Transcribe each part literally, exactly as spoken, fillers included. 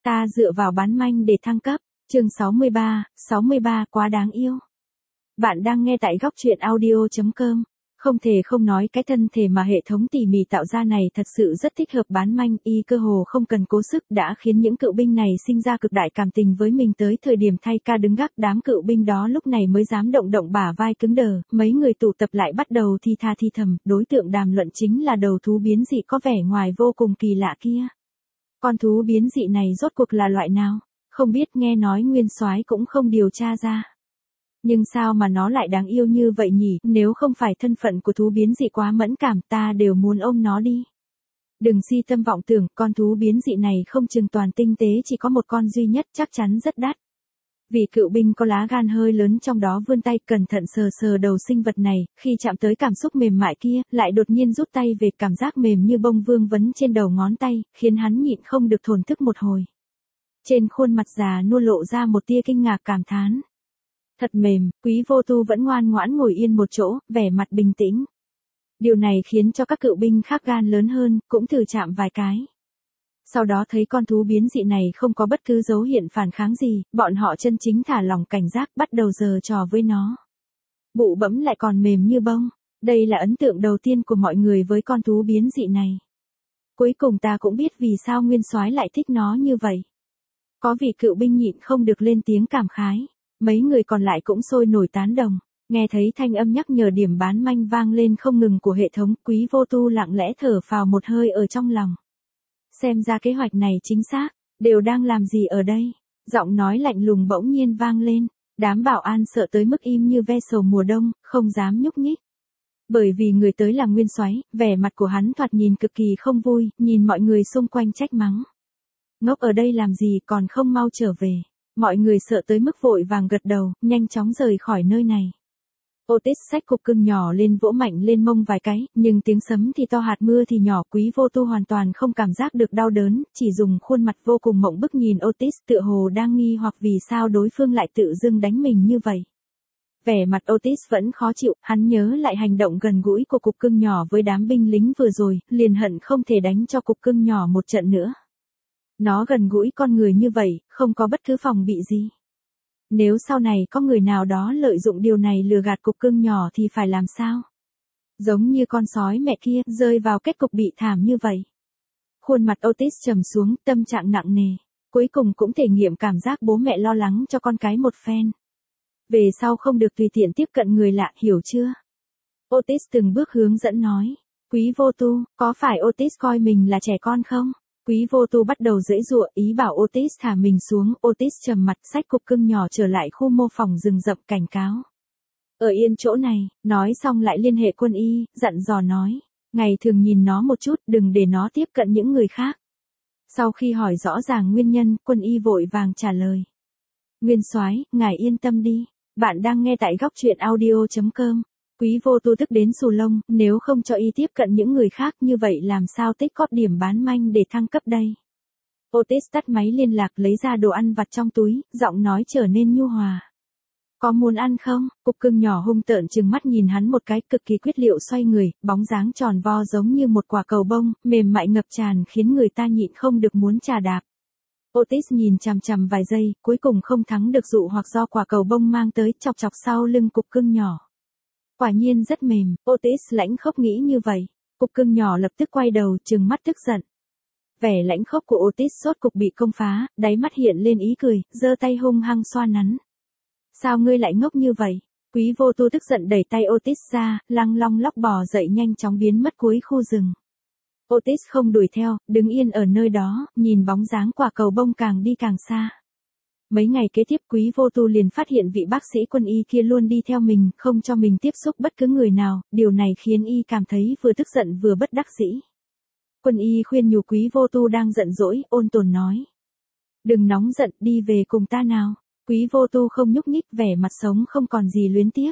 Ta dựa vào bán manh để thăng cấp. Chương sáu mươi ba, sáu mươi ba quá đáng yêu. Bạn đang nghe tại góc truyện audio chấm com. Không thể không nói cái thân thể mà hệ thống tỉ mỉ tạo ra này thật sự rất thích hợp bán manh, y cơ hồ không cần cố sức đã khiến những cựu binh này sinh ra cực đại cảm tình với mình. Tới thời điểm thay ca đứng gác, đám cựu binh đó lúc này mới dám động động bả vai cứng đờ, mấy người tụ tập lại bắt đầu thi tha thi thầm, đối tượng đàm luận chính là đầu thú biến dị có vẻ ngoài vô cùng kỳ lạ kia. Con thú biến dị này rốt cuộc là loại nào? Không biết, nghe nói Nguyên Soái cũng không điều tra ra. Nhưng sao mà nó lại đáng yêu như vậy nhỉ, nếu không phải thân phận của thú biến dị quá mẫn cảm ta đều muốn ôm nó đi. Đừng si tâm vọng tưởng, con thú biến dị này không chừng toàn tinh tế chỉ có một con duy nhất, chắc chắn rất đắt. Vị cựu binh có lá gan hơi lớn trong đó vươn tay cẩn thận sờ sờ đầu sinh vật này, khi chạm tới cảm xúc mềm mại kia, lại đột nhiên rút tay về, cảm giác mềm như bông vương vấn trên đầu ngón tay, khiến hắn nhịn không được thổn thức một hồi. Trên khuôn mặt già nua lộ ra một tia kinh ngạc cảm thán. Thật mềm, Quý Vô Tu vẫn ngoan ngoãn ngồi yên một chỗ, vẻ mặt bình tĩnh. Điều này khiến cho các cựu binh khác gan lớn hơn, cũng thử chạm vài cái. Sau đó thấy con thú biến dị này không có bất cứ dấu hiện phản kháng gì, bọn họ chân chính thả lỏng cảnh giác, bắt đầu giở trò với nó. Bụ bẫm lại còn mềm như bông. Đây là ấn tượng đầu tiên của mọi người với con thú biến dị này. Cuối cùng ta cũng biết vì sao Nguyên Soái lại thích nó như vậy. Có vị cựu binh nhịn không được lên tiếng cảm khái. Mấy người còn lại cũng sôi nổi tán đồng. Nghe thấy thanh âm nhắc nhở điểm bán manh vang lên không ngừng của hệ thống, Quý Vô Tu lặng lẽ thở phào một hơi ở trong lòng. Xem ra kế hoạch này chính xác, đều đang làm gì ở đây? Giọng nói lạnh lùng bỗng nhiên vang lên, đám bảo an sợ tới mức im như ve sầu mùa đông, không dám nhúc nhích. Bởi vì người tới là Nguyên Soái, vẻ mặt của hắn thoạt nhìn cực kỳ không vui, nhìn mọi người xung quanh trách mắng. Ngốc ở đây làm gì còn không mau trở về. Mọi người sợ tới mức vội vàng gật đầu, nhanh chóng rời khỏi nơi này. Otis xách cục cưng nhỏ lên vỗ mạnh lên mông vài cái, nhưng tiếng sấm thì to hạt mưa thì nhỏ. Quý Vô Tu hoàn toàn không cảm giác được đau đớn, chỉ dùng khuôn mặt vô cùng mộng bức nhìn Otis, tựa hồ đang nghi hoặc vì sao đối phương lại tự dưng đánh mình như vậy. Vẻ mặt Otis vẫn khó chịu, hắn nhớ lại hành động gần gũi của cục cưng nhỏ với đám binh lính vừa rồi, liền hận không thể đánh cho cục cưng nhỏ một trận nữa. Nó gần gũi con người như vậy, không có bất cứ phòng bị gì. Nếu sau này có người nào đó lợi dụng điều này lừa gạt cục cưng nhỏ thì phải làm sao? Giống như con sói mẹ kia, rơi vào kết cục bị thảm như vậy. Khuôn mặt Otis trầm xuống, tâm trạng nặng nề. Cuối cùng cũng thể nghiệm cảm giác bố mẹ lo lắng cho con cái một phen. Về sau không được tùy tiện tiếp cận người lạ, hiểu chưa? Otis từng bước hướng dẫn nói. Quý Vô Tu, có phải Otis coi mình là trẻ con không? Quý Vô Tu bắt đầu giãy giụa, ý bảo Otis thả mình xuống. Otis trầm mặt xách cục cưng nhỏ trở lại khu mô phỏng rừng rậm cảnh cáo. Ở yên chỗ này, nói xong lại liên hệ quân y, dặn dò nói. Ngày thường nhìn nó một chút, đừng để nó tiếp cận những người khác. Sau khi hỏi rõ ràng nguyên nhân, quân y vội vàng trả lời. Nguyên Soái, ngài yên tâm đi. Bạn đang nghe tại góc truyện audio chấm com. Quý Vô Tu tức đến xù lông, nếu không cho y tiếp cận những người khác như vậy làm sao tích góp điểm bán manh để thăng cấp đây. Otis tắt máy liên lạc lấy ra đồ ăn vặt trong túi, giọng nói trở nên nhu hòa. Có muốn ăn không? Cục cưng nhỏ hung tợn trừng mắt nhìn hắn một cái, cực kỳ quyết liệu xoay người, bóng dáng tròn vo giống như một quả cầu bông, mềm mại ngập tràn khiến người ta nhịn không được muốn chà đạp. Otis nhìn chằm chằm vài giây, cuối cùng không thắng được dụ hoặc do quả cầu bông mang tới, chọc chọc sau lưng cục cưng nhỏ. Quả nhiên rất mềm, Otis lãnh khốc nghĩ như vậy. Cục cưng nhỏ lập tức quay đầu, trừng mắt tức giận. Vẻ lãnh khốc của Otis sốt cục bị công phá, đáy mắt hiện lên ý cười, giơ tay hung hăng xoa nắn. Sao ngươi lại ngốc như vậy? Quý Vô Tu tức giận đẩy tay Otis ra, lăng long lóc bò dậy nhanh chóng biến mất cuối khu rừng. Otis không đuổi theo, đứng yên ở nơi đó, nhìn bóng dáng quả cầu bông càng đi càng xa. Mấy ngày kế tiếp Quý Vô Tu liền phát hiện vị bác sĩ quân y kia luôn đi theo mình, không cho mình tiếp xúc bất cứ người nào, điều này khiến y cảm thấy vừa tức giận vừa bất đắc dĩ. Quân y khuyên nhủ Quý Vô Tu đang giận dỗi, ôn tồn nói. Đừng nóng giận, đi về cùng ta nào. Quý Vô Tu không nhúc nhích, vẻ mặt sống không còn gì luyến tiếc.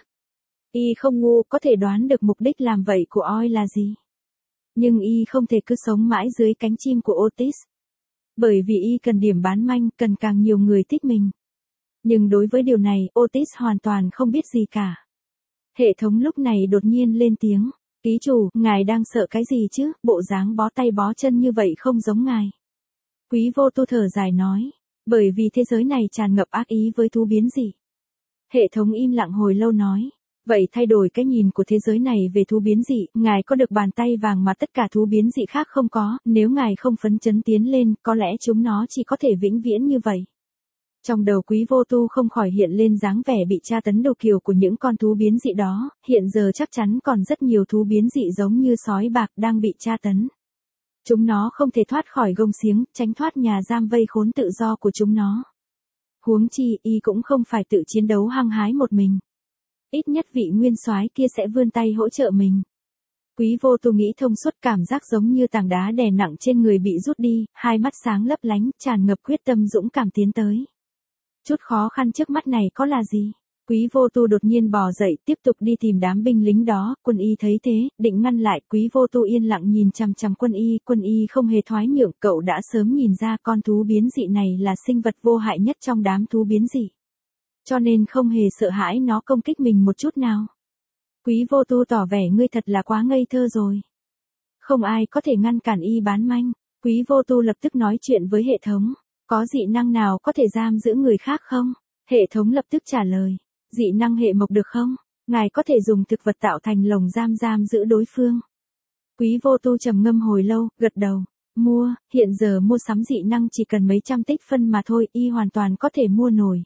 Y không ngu, có thể đoán được mục đích làm vậy của Oi là gì. Nhưng y không thể cứ sống mãi dưới cánh chim của Otis. Bởi vì y cần điểm bán manh, cần càng nhiều người thích mình. Nhưng đối với điều này, Otis hoàn toàn không biết gì cả. Hệ thống lúc này đột nhiên lên tiếng. Ký chủ, ngài đang sợ cái gì chứ, bộ dáng bó tay bó chân như vậy không giống ngài. Quý vô tu thở dài nói. Bởi vì thế giới này tràn ngập ác ý với thú biến dị. Hệ thống im lặng hồi lâu nói. Vậy thay đổi cái nhìn của thế giới này về thú biến dị, ngài có được bàn tay vàng mà tất cả thú biến dị khác không có, nếu ngài không phấn chấn tiến lên, có lẽ chúng nó chỉ có thể vĩnh viễn như vậy. Trong đầu Quý vô tu không khỏi hiện lên dáng vẻ bị tra tấn đồ kiều của những con thú biến dị đó, hiện giờ chắc chắn còn rất nhiều thú biến dị giống như sói bạc đang bị tra tấn. Chúng nó không thể thoát khỏi gông xiếng, tránh thoát nhà giam vây khốn tự do của chúng nó. Huống chi, y cũng không phải tự chiến đấu hăng hái một mình. Ít nhất vị nguyên soái kia sẽ vươn tay hỗ trợ mình. Quý vô tu nghĩ thông suốt, cảm giác giống như tảng đá đè nặng trên người bị rút đi, hai mắt sáng lấp lánh, tràn ngập quyết tâm dũng cảm tiến tới. Chút khó khăn trước mắt này có là gì? Quý vô tu đột nhiên bò dậy, tiếp tục đi tìm đám binh lính đó, quân y thấy thế, định ngăn lại, quý vô tu yên lặng nhìn chằm chằm quân y, quân y không hề thoái nhượng, cậu đã sớm nhìn ra con thú biến dị này là sinh vật vô hại nhất trong đám thú biến dị. Cho nên không hề sợ hãi nó công kích mình một chút nào. Quý vô tu tỏ vẻ ngươi thật là quá ngây thơ rồi. Không ai có thể ngăn cản y bán manh. Quý vô tu lập tức nói chuyện với hệ thống. Có dị năng nào có thể giam giữ người khác không? Hệ thống lập tức trả lời. Dị năng hệ mộc được không? Ngài có thể dùng thực vật tạo thành lồng giam giam giữ đối phương. Quý vô tu trầm ngâm hồi lâu, gật đầu. Mua, hiện giờ mua sắm dị năng chỉ cần mấy trăm tích phân mà thôi, y hoàn toàn có thể mua nổi.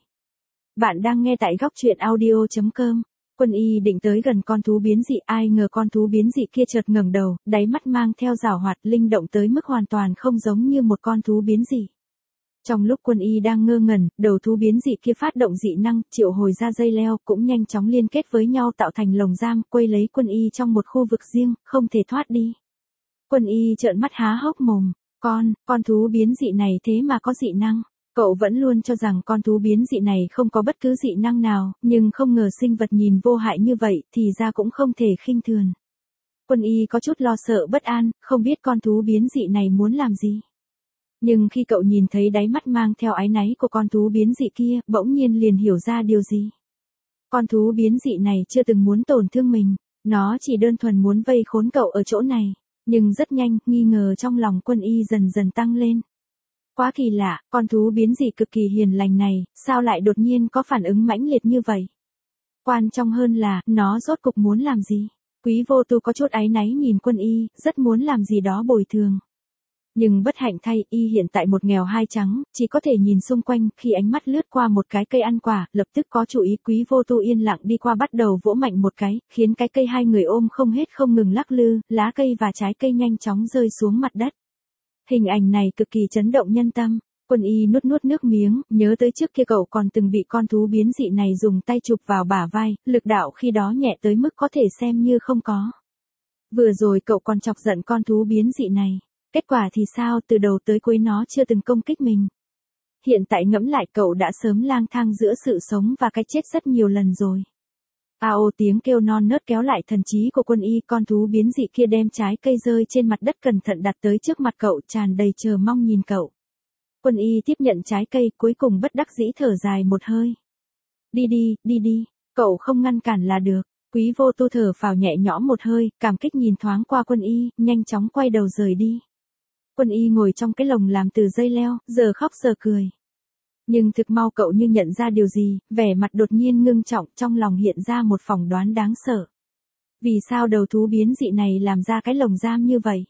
Bạn đang nghe tại góc truyện audio chấm com. Quân y định tới gần con thú biến dị, ai ngờ con thú biến dị kia chợt ngẩng đầu, đáy mắt mang theo giảo hoạt linh động tới mức hoàn toàn không giống như một con thú biến dị. Trong lúc quân y đang ngơ ngẩn, đầu thú biến dị kia phát động dị năng, triệu hồi ra dây leo, cũng nhanh chóng liên kết với nhau tạo thành lồng giam, quây lấy quân y trong một khu vực riêng, không thể thoát đi. Quân y trợn mắt há hốc mồm, con, con thú biến dị này thế mà có dị năng. Cậu vẫn luôn cho rằng con thú biến dị này không có bất cứ dị năng nào, nhưng không ngờ sinh vật nhìn vô hại như vậy thì ra cũng không thể khinh thường. Quân y có chút lo sợ bất an, không biết con thú biến dị này muốn làm gì. Nhưng khi cậu nhìn thấy đáy mắt mang theo áy náy của con thú biến dị kia, bỗng nhiên liền hiểu ra điều gì. Con thú biến dị này chưa từng muốn tổn thương mình, nó chỉ đơn thuần muốn vây khốn cậu ở chỗ này. Nhưng rất nhanh, nghi ngờ trong lòng quân y dần dần tăng lên. Quá kỳ lạ, con thú biến dị cực kỳ hiền lành này, sao lại đột nhiên có phản ứng mãnh liệt như vậy? Quan trọng hơn là, nó rốt cục muốn làm gì? Quý vô tu có chút áy náy nhìn quân y, rất muốn làm gì đó bồi thường. Nhưng bất hạnh thay, y hiện tại một nghèo hai trắng, chỉ có thể nhìn xung quanh, khi ánh mắt lướt qua một cái cây ăn quả, lập tức có chủ ý. Quý vô tu yên lặng đi qua bắt đầu vỗ mạnh một cái, khiến cái cây hai người ôm không hết không ngừng lắc lư, lá cây và trái cây nhanh chóng rơi xuống mặt đất. Hình ảnh này cực kỳ chấn động nhân tâm. Quân y nuốt nuốt nước miếng, nhớ tới trước kia cậu còn từng bị con thú biến dị này dùng tay chụp vào bả vai, lực đạo khi đó nhẹ tới mức có thể xem như không có. Vừa rồi cậu còn chọc giận con thú biến dị này. Kết quả thì sao, từ đầu tới cuối nó chưa từng công kích mình. Hiện tại ngẫm lại cậu đã sớm lang thang giữa sự sống và cái chết rất nhiều lần rồi. A ô tiếng kêu non nớt kéo lại thần trí của quân y, con thú biến dị kia đem trái cây rơi trên mặt đất cẩn thận đặt tới trước mặt cậu, tràn đầy chờ mong nhìn cậu. Quân y tiếp nhận trái cây, cuối cùng bất đắc dĩ thở dài một hơi. Đi đi, đi đi, cậu không ngăn cản là được. Quý vô tu thở phào nhẹ nhõm một hơi, cảm kích nhìn thoáng qua quân y, nhanh chóng quay đầu rời đi. Quân y ngồi trong cái lồng làm từ dây leo, giờ khóc giờ cười. Nhưng thực mau cậu như nhận ra điều gì, vẻ mặt đột nhiên ngưng trọng, trong lòng hiện ra một phỏng đoán đáng sợ. Vì sao đầu thú biến dị này làm ra cái lồng giam như vậy?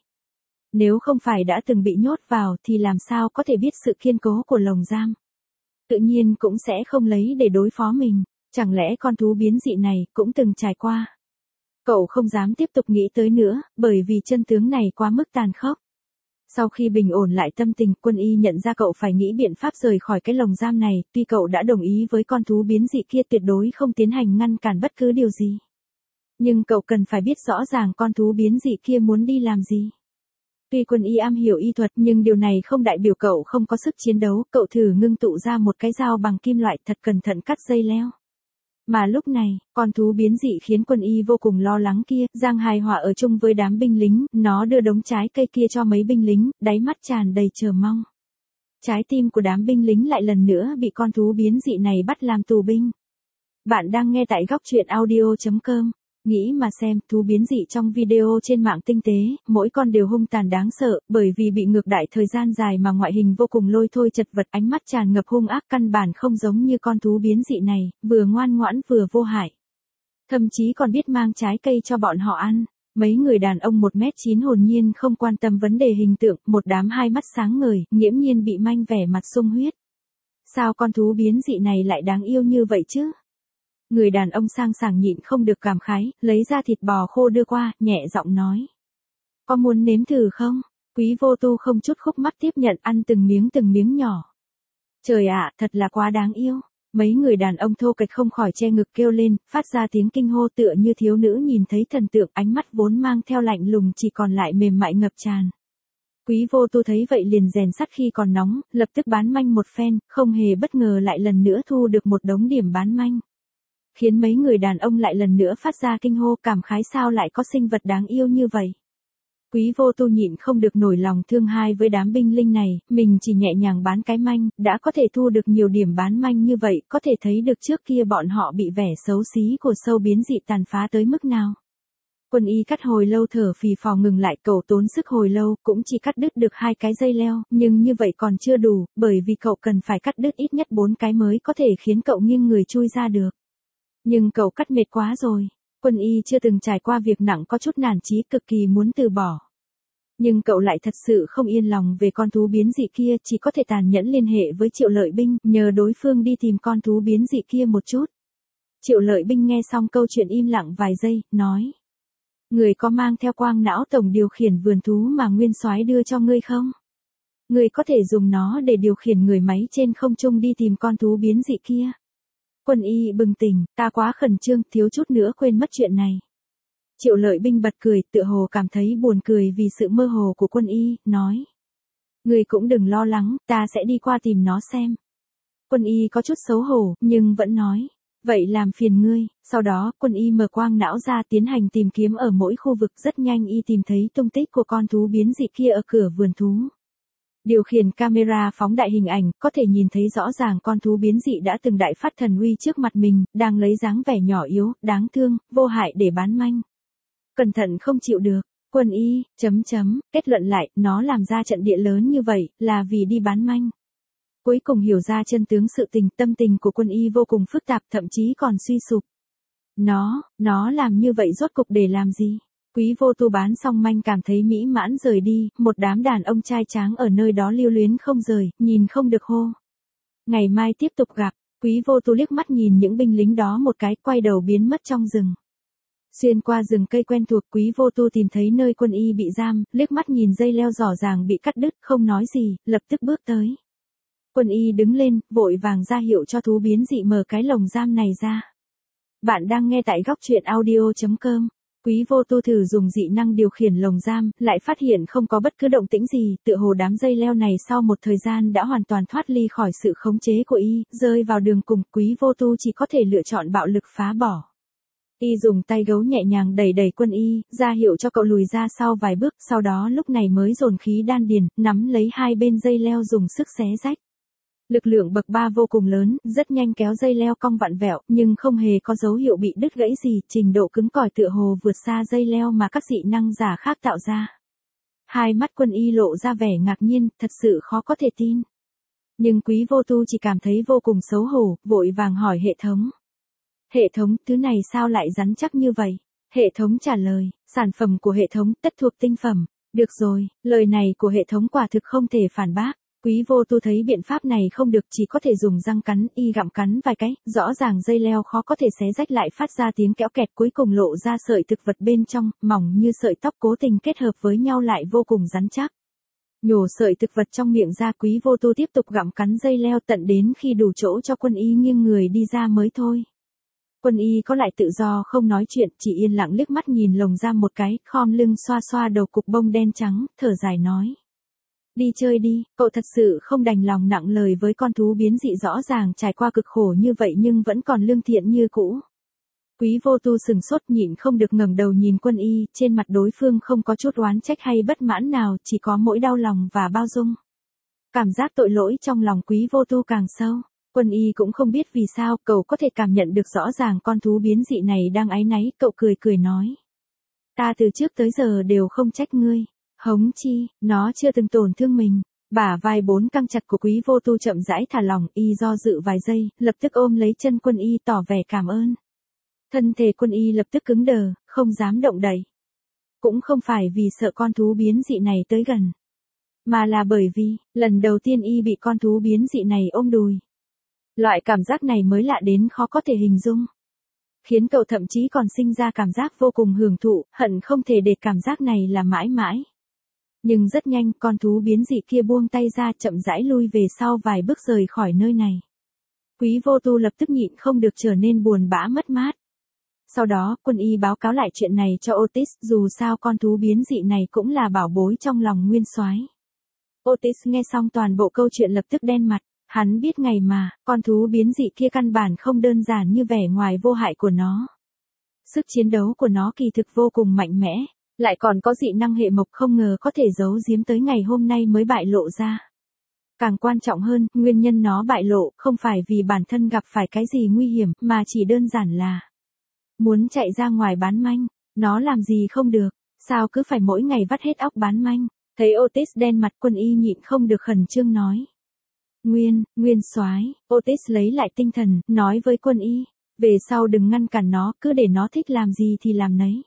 Nếu không phải đã từng bị nhốt vào thì làm sao có thể biết sự kiên cố của lồng giam? Tự nhiên cũng sẽ không lấy để đối phó mình, chẳng lẽ con thú biến dị này cũng từng trải qua? Cậu không dám tiếp tục nghĩ tới nữa, bởi vì chân tướng này quá mức tàn khốc. Sau khi bình ổn lại tâm tình, quân y nhận ra cậu phải nghĩ biện pháp rời khỏi cái lồng giam này, tuy cậu đã đồng ý với con thú biến dị kia tuyệt đối không tiến hành ngăn cản bất cứ điều gì. Nhưng cậu cần phải biết rõ ràng con thú biến dị kia muốn đi làm gì. Tuy quân y am hiểu y thuật nhưng điều này không đại biểu cậu không có sức chiến đấu, cậu thử ngưng tụ ra một cái dao bằng kim loại thật cẩn thận cắt dây leo. Mà lúc này, con thú biến dị khiến quân y vô cùng lo lắng kia, Giang hài hòa ở chung với đám binh lính, nó đưa đống trái cây kia cho mấy binh lính, đáy mắt tràn đầy chờ mong. Trái tim của đám binh lính lại lần nữa bị con thú biến dị này bắt làm tù binh. Bạn đang nghe tại góc truyện audio chấm com. Nghĩ mà xem, thú biến dị trong video trên mạng tinh tế, mỗi con đều hung tàn đáng sợ, bởi vì bị ngược đại thời gian dài mà ngoại hình vô cùng lôi thôi chật vật, ánh mắt tràn ngập hung ác, căn bản không giống như con thú biến dị này, vừa ngoan ngoãn vừa vô hại. Thậm chí còn biết mang trái cây cho bọn họ ăn. Mấy người đàn ông một mét chín hồn nhiên không quan tâm vấn đề hình tượng, một đám hai mắt sáng ngời, nghiễm nhiên bị manh vẻ mặt sung huyết. Sao con thú biến dị này lại đáng yêu như vậy chứ? Người đàn ông sang sảng nhịn không được cảm khái, lấy ra thịt bò khô đưa qua, nhẹ giọng nói. Có muốn nếm thử không? Quý Vô Tu không chút khúc mắc tiếp nhận, ăn từng miếng từng miếng nhỏ. Trời ạ, thật là quá đáng yêu. Mấy người đàn ông thô kệch không khỏi che ngực kêu lên, phát ra tiếng kinh hô tựa như thiếu nữ nhìn thấy thần tượng, ánh mắt vốn mang theo lạnh lùng chỉ còn lại mềm mại ngập tràn. Quý Vô Tu thấy vậy liền rèn sắt khi còn nóng, lập tức bán manh một phen, không hề bất ngờ lại lần nữa thu được một đống điểm bán manh. Khiến mấy người đàn ông lại lần nữa phát ra kinh hô, cảm khái sao lại có sinh vật đáng yêu như vậy. Quý Vô Tu nhịn không được nổi lòng thương hai với đám binh linh này, mình chỉ nhẹ nhàng bán cái manh, đã có thể thu được nhiều điểm bán manh như vậy, có thể thấy được trước kia bọn họ bị vẻ xấu xí của sâu biến dị tàn phá tới mức nào. Quân y cắt hồi lâu thở phì phò ngừng lại, cậu tốn sức hồi lâu, cũng chỉ cắt đứt được hai cái dây leo, nhưng như vậy còn chưa đủ, bởi vì cậu cần phải cắt đứt ít nhất bốn cái mới có thể khiến cậu nghiêng người chui ra được. Nhưng cậu cắt mệt quá rồi. Quân y chưa từng trải qua việc nặng có chút nản chí, cực kỳ muốn từ bỏ. Nhưng cậu lại thật sự không yên lòng về con thú biến dị kia, chỉ có thể tàn nhẫn liên hệ với Triệu Lợi Binh, nhờ đối phương đi tìm con thú biến dị kia một chút. Triệu Lợi Binh nghe xong câu chuyện im lặng vài giây, nói. Người có mang theo quang não tổng điều khiển vườn thú mà Nguyên Soái đưa cho ngươi không? Người có thể dùng nó để điều khiển người máy trên không trung đi tìm con thú biến dị kia. Quân y bừng tỉnh, ta quá khẩn trương, thiếu chút nữa quên mất chuyện này. Triệu Lợi Binh bật cười, tựa hồ cảm thấy buồn cười vì sự mơ hồ của quân y, nói. Người cũng đừng lo lắng, ta sẽ đi qua tìm nó xem. Quân y có chút xấu hổ, nhưng vẫn nói. Vậy làm phiền ngươi. Sau đó, quân y mở quang não ra tiến hành tìm kiếm ở mỗi khu vực, rất nhanh y tìm thấy tung tích của con thú biến dị kia ở cửa vườn thú. Điều khiển camera phóng đại hình ảnh, có thể nhìn thấy rõ ràng con thú biến dị đã từng đại phát thần uy trước mặt mình, đang lấy dáng vẻ nhỏ yếu, đáng thương, vô hại để bán manh. Cẩn thận không chịu được, quân y, chấm chấm, kết luận lại, nó làm ra trận địa lớn như vậy, là vì đi bán manh. Cuối cùng hiểu ra chân tướng sự tình, tâm tình của quân y vô cùng phức tạp, thậm chí còn suy sụp. Nó, nó làm như vậy rốt cục để làm gì? Quý Vô Tu bán xong manh cảm thấy mỹ mãn rời đi, một đám đàn ông trai tráng ở nơi đó lưu luyến không rời, nhìn không được hô. Ngày mai tiếp tục gặp, Quý Vô Tu liếc mắt nhìn những binh lính đó một cái, quay đầu biến mất trong rừng. Xuyên qua rừng cây quen thuộc, Quý Vô Tu tìm thấy nơi quân y bị giam, liếc mắt nhìn dây leo rõ ràng bị cắt đứt, không nói gì, lập tức bước tới. Quân y đứng lên, vội vàng ra hiệu cho thú biến dị mở cái lồng giam này ra. Bạn đang nghe tại góc truyện audio chấm com. Quý Vô Tu thử dùng dị năng điều khiển lồng giam, lại phát hiện không có bất cứ động tĩnh gì, tựa hồ đám dây leo này sau một thời gian đã hoàn toàn thoát ly khỏi sự khống chế của y, rơi vào đường cùng, Quý Vô Tu chỉ có thể lựa chọn bạo lực phá bỏ. Y dùng tay gấu nhẹ nhàng đẩy đẩy quân y, ra hiệu cho cậu lùi ra sau vài bước, sau đó lúc này mới dồn khí đan điền, nắm lấy hai bên dây leo dùng sức xé rách. Lực lượng bậc ba vô cùng lớn, rất nhanh kéo dây leo cong vặn vẹo, nhưng không hề có dấu hiệu bị đứt gãy gì, trình độ cứng cỏi tựa hồ vượt xa dây leo mà các dị năng giả khác tạo ra. Hai mắt quân y lộ ra vẻ ngạc nhiên, thật sự khó có thể tin. Nhưng Quý Vô Tu chỉ cảm thấy vô cùng xấu hổ, vội vàng hỏi hệ thống. Hệ thống, thứ này sao lại rắn chắc như vậy? Hệ thống trả lời, sản phẩm của hệ thống, tất thuộc tinh phẩm. Được rồi, lời này của hệ thống quả thực không thể phản bác. Quý Vô Tu thấy biện pháp này không được, chỉ có thể dùng răng cắn, y gặm cắn vài cái, rõ ràng dây leo khó có thể xé rách lại phát ra tiếng kéo kẹt, cuối cùng lộ ra sợi thực vật bên trong, mỏng như sợi tóc cố tình kết hợp với nhau lại vô cùng rắn chắc. Nhổ sợi thực vật trong miệng ra, Quý Vô Tu tiếp tục gặm cắn dây leo tận đến khi đủ chỗ cho quân y nghiêng người đi ra mới thôi. Quân y có lại tự do không nói chuyện, chỉ yên lặng liếc mắt nhìn lồng giam một cái, khom lưng xoa xoa đầu cục bông đen trắng, thở dài nói. Đi chơi đi, cậu thật sự không đành lòng nặng lời với con thú biến dị rõ ràng trải qua cực khổ như vậy nhưng vẫn còn lương thiện như cũ. Quý Vô Tu sừng sốt nhịn không được ngẩng đầu nhìn quân y, trên mặt đối phương không có chút oán trách hay bất mãn nào, chỉ có mỗi đau lòng và bao dung. Cảm giác tội lỗi trong lòng Quý Vô Tu càng sâu. Quân y cũng không biết vì sao, cậu có thể cảm nhận được rõ ràng con thú biến dị này đang áy náy, cậu cười cười nói. Ta từ trước tới giờ đều không trách ngươi. Hống chi, nó chưa từng tổn thương mình. Bả vai bốn căng chặt của Quý Vô Tu chậm rãi thả lỏng, y do dự vài giây, lập tức ôm lấy chân Quân y tỏ vẻ cảm ơn. Thân thể Quân y lập tức cứng đờ, không dám động đậy. Cũng không phải vì sợ con thú biến dị này tới gần, mà là bởi vì, lần đầu tiên y bị con thú biến dị này ôm đùi. Loại cảm giác này mới lạ đến khó có thể hình dung. Khiến cậu thậm chí còn sinh ra cảm giác vô cùng hưởng thụ, hận không thể để cảm giác này là mãi mãi. Nhưng rất nhanh, con thú biến dị kia buông tay ra chậm rãi lui về sau vài bước rời khỏi nơi này. Quý Vô Tu lập tức nhịn không được trở nên buồn bã mất mát. Sau đó, Quân y báo cáo lại chuyện này cho Otis, dù sao con thú biến dị này cũng là bảo bối trong lòng Nguyên Soái. Otis nghe xong toàn bộ câu chuyện lập tức đen mặt, hắn biết ngày mà, con thú biến dị kia căn bản không đơn giản như vẻ ngoài vô hại của nó. Sức chiến đấu của nó kỳ thực vô cùng mạnh mẽ, lại còn có dị năng hệ mộc không ngờ có thể giấu giếm tới ngày hôm nay mới bại lộ ra. Càng quan trọng hơn, nguyên nhân nó bại lộ không phải vì bản thân gặp phải cái gì nguy hiểm, mà chỉ đơn giản là muốn chạy ra ngoài bán manh. Nó làm gì không được, sao cứ phải mỗi ngày vắt hết óc bán manh. Thấy Otis đen mặt, Quân y nhịn không được khẩn trương nói. Nguyên, Nguyên Soái. Otis lấy lại tinh thần, nói với Quân y, về sau đừng ngăn cản nó, cứ để nó thích làm gì thì làm nấy.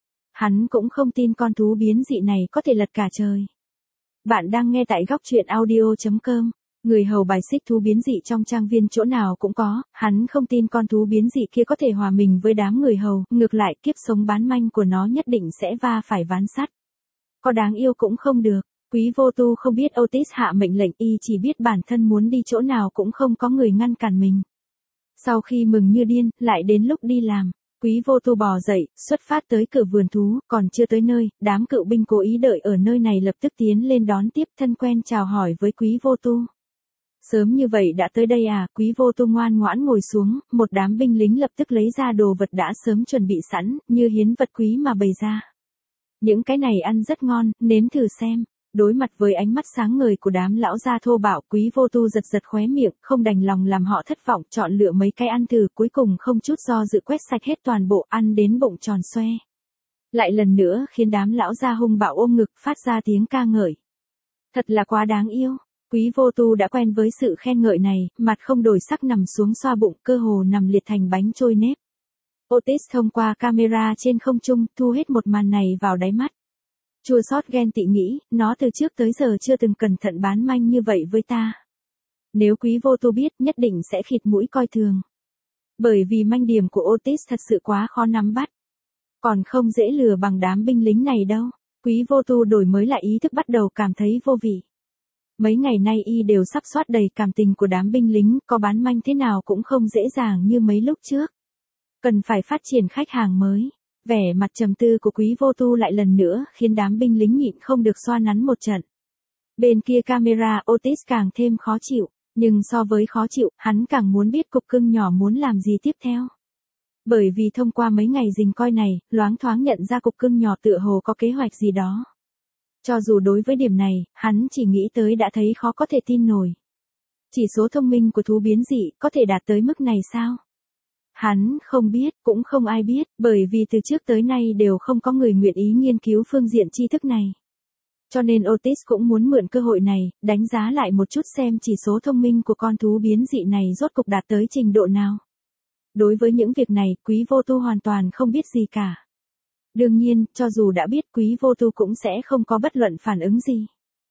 Hắn cũng không tin con thú biến dị này có thể lật cả trời. Bạn đang nghe tại góc truyện audio chấm com. Người hầu bài xích thú biến dị trong trang viên chỗ nào cũng có, hắn không tin con thú biến dị kia có thể hòa mình với đám người hầu, ngược lại kiếp sống bán manh của nó nhất định sẽ va phải ván sắt. Có đáng yêu cũng không được. Quý Vô Tu không biết Otis hạ mệnh lệnh, y chỉ biết bản thân muốn đi chỗ nào cũng không có người ngăn cản mình. Sau khi mừng như điên, lại đến lúc đi làm. Quý Vô Tu bò dậy, xuất phát tới cửa vườn thú, còn chưa tới nơi, đám cựu binh cố ý đợi ở nơi này lập tức tiến lên đón tiếp, thân quen chào hỏi với Quý Vô Tu. Sớm như vậy đã tới đây à? Quý Vô Tu ngoan ngoãn ngồi xuống, một đám binh lính lập tức lấy ra đồ vật đã sớm chuẩn bị sẵn, như hiến vật quý mà bày ra. Những cái này ăn rất ngon, nếm thử xem. Đối mặt với ánh mắt sáng ngời của đám lão gia thô bạo, Quý Vô Tu giật giật khóe miệng, không đành lòng làm họ thất vọng, chọn lựa mấy cái ăn thử, cuối cùng không chút do dự quét sạch hết toàn bộ, ăn đến bụng tròn xoe. Lại lần nữa khiến đám lão gia hung bạo ôm ngực, phát ra tiếng ca ngợi. Thật là quá đáng yêu. Quý Vô Tu đã quen với sự khen ngợi này, mặt không đổi sắc nằm xuống xoa bụng, cơ hồ nằm liệt thành bánh trôi nếp. Otis thông qua camera trên không trung, thu hết một màn này vào đáy mắt. Chua xót ghen tị nghĩ, nó từ trước tới giờ chưa từng cẩn thận bán manh như vậy với ta. Nếu Quý Vô Tu biết, nhất định sẽ khịt mũi coi thường. Bởi vì manh điểm của Otis thật sự quá khó nắm bắt. Còn không dễ lừa bằng đám binh lính này đâu. Quý Vô Tu đổi mới lại ý thức, bắt đầu cảm thấy vô vị. Mấy ngày nay y đều sắp soát đầy cảm tình của đám binh lính, có bán manh thế nào cũng không dễ dàng như mấy lúc trước. Cần phải phát triển khách hàng mới. Vẻ mặt trầm tư của Quý Vô Tu lại lần nữa khiến đám binh lính nhịn không được xoa nắn một trận. Bên kia camera, Otis càng thêm khó chịu, nhưng so với khó chịu, hắn càng muốn biết cục cưng nhỏ muốn làm gì tiếp theo. Bởi vì thông qua mấy ngày rình coi này, loáng thoáng nhận ra cục cưng nhỏ tựa hồ có kế hoạch gì đó. Cho dù đối với điểm này, hắn chỉ nghĩ tới đã thấy khó có thể tin nổi. Chỉ số thông minh của thú biến dị có thể đạt tới mức này sao? Hắn không biết, cũng không ai biết, bởi vì từ trước tới nay đều không có người nguyện ý nghiên cứu phương diện tri thức này. Cho nên Otis cũng muốn mượn cơ hội này, đánh giá lại một chút xem chỉ số thông minh của con thú biến dị này rốt cục đạt tới trình độ nào. Đối với những việc này, Quý Vô Tu hoàn toàn không biết gì cả. Đương nhiên, cho dù đã biết, Quý Vô Tu cũng sẽ không có bất luận phản ứng gì.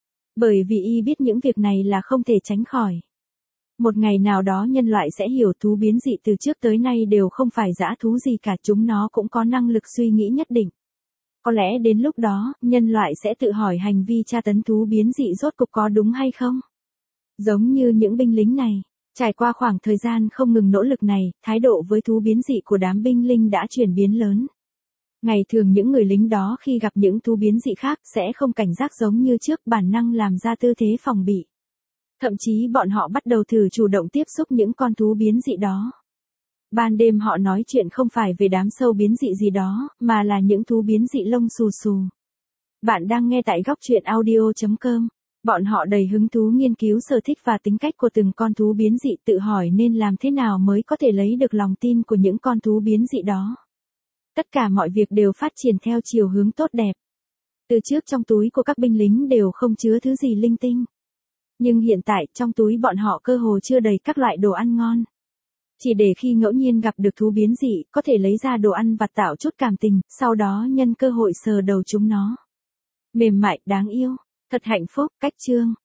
Bởi vì y biết những việc này là không thể tránh khỏi. Một ngày nào đó nhân loại sẽ hiểu thú biến dị từ trước tới nay đều không phải dã thú gì cả, chúng nó cũng có năng lực suy nghĩ nhất định. Có lẽ đến lúc đó, nhân loại sẽ tự hỏi hành vi tra tấn thú biến dị rốt cục có đúng hay không. Giống như những binh lính này, trải qua khoảng thời gian không ngừng nỗ lực này, thái độ với thú biến dị của đám binh lính đã chuyển biến lớn. Ngày thường những người lính đó khi gặp những thú biến dị khác sẽ không cảnh giác giống như trước, bản năng làm ra tư thế phòng bị. Thậm chí bọn họ bắt đầu thử chủ động tiếp xúc những con thú biến dị đó. Ban đêm họ nói chuyện không phải về đám sâu biến dị gì đó, mà là những thú biến dị lông xù xù. Bạn đang nghe tại góc truyện audio chấm com. Bọn họ đầy hứng thú nghiên cứu sở thích và tính cách của từng con thú biến dị, tự hỏi nên làm thế nào mới có thể lấy được lòng tin của những con thú biến dị đó. Tất cả mọi việc đều phát triển theo chiều hướng tốt đẹp. Từ trước trong túi của các binh lính đều không chứa thứ gì linh tinh. Nhưng hiện tại trong túi bọn họ cơ hồ chưa đầy các loại đồ ăn ngon. Chỉ để khi ngẫu nhiên gặp được thú biến dị, có thể lấy ra đồ ăn vặt tạo chút cảm tình, sau đó nhân cơ hội sờ đầu chúng nó. Mềm mại, đáng yêu, thật hạnh phúc. Cách chương